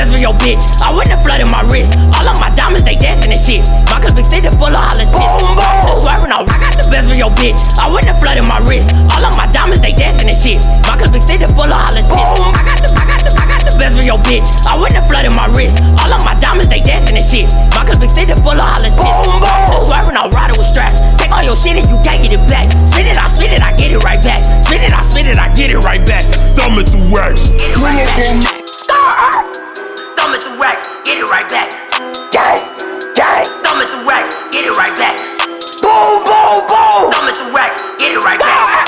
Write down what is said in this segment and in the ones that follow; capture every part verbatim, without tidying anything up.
best for your bitch. I wouldn't have flooded my wrist. All of my diamonds, they dancing and shit. My clip extended full of hollow tips. I'm swearing out, I got the best for your bitch. I wouldn't have flooded my wrist. All of my diamonds, they dancing and shit. My clip extended full of hollow tips. I got the, I got the, I got the best for your bitch. I wouldn't have flooded my wrist. All of my diamonds, they dancing and shit. My clip extended full of hollow tips. I'm swearing out, riding with straps. Take all your shit and you can't get it back. Spit it, I spit it, I get it right back. Spit it, I spit it, I get it right back. Thumb it through wax. Get it right back. Thumb it through wax. Get it right back. Gang, gang. Thumb it through wax. Get it right back. Boom, boom, boom. Thumb it through wax. Get it right back.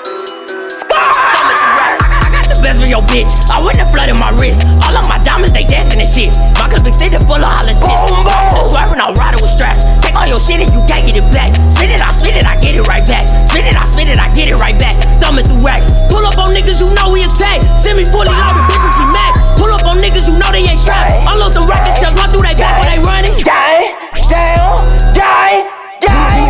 Thumb it through wax. I got the best for your bitch. I wouldn't have flooded my wrist. All of my diamonds, they dancing and shit. My clip extended full of hollow tips. I'm swearing out, riding with straps. Take all your shit and you can't get it back. Spit it, I spit it, I get it right back. Spit it, I spit it, I get it right back. Thumb it through wax. Pull up on niggas, you know we attack. Send me fully loaded, bitches we max. Pull up on niggas, you know they ain't strapped. Unload them rockets, just run through that back while they running. Gang, down, gang, gang.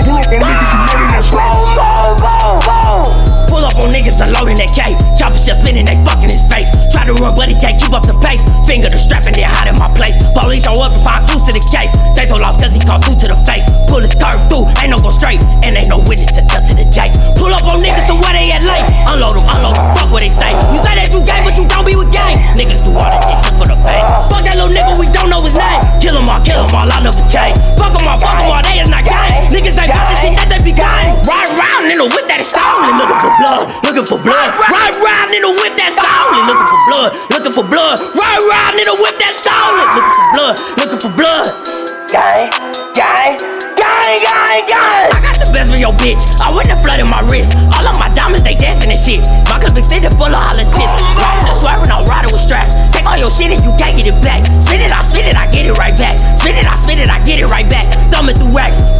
Boom, boom, boom, boom. Pull up on niggas unloading that case. Choppers just spinning, they fucking his face. Try to run, but he can't keep up the pace. Finger the strap and they hide in my place. Police show up and find clues to the case. They so lost cause he caught through to the face. Pull his curve through, ain't no go straight. And ain't no witness to touch to the jakes. Pull up on niggas to where they at late. Unload them, unload them, fuck where they stay. You say that you gang, but you don't be with gang. Niggas do all that shit just for the fame. Fuck that little nigga, we don't know his name. Kill him all, kill him all, I never change. Fuck him all, fuck him all, they is not gang. Niggas ain't got the shit that they be gang. Ride around in a whip that is stolen. Looking for blood, looking for blood. Ride around in a whip that's stolen. Looking for blood, looking for blood. Ride around in a whip that's stolen. Looking for blood, looking for blood. Gang, gang, gang, gang, gang. I got the best for your bitch. I wouldn't have flooded my wrist. All of my diamonds, they dancing and shit. My clip extended full of hollow tips. Riding and swearing, I'll ride it with straps. Take all your shit and you can't get it back. Spit it, I spit it, I get it right back. Spit it, I spit it, I get it right back. Thumb it through wax.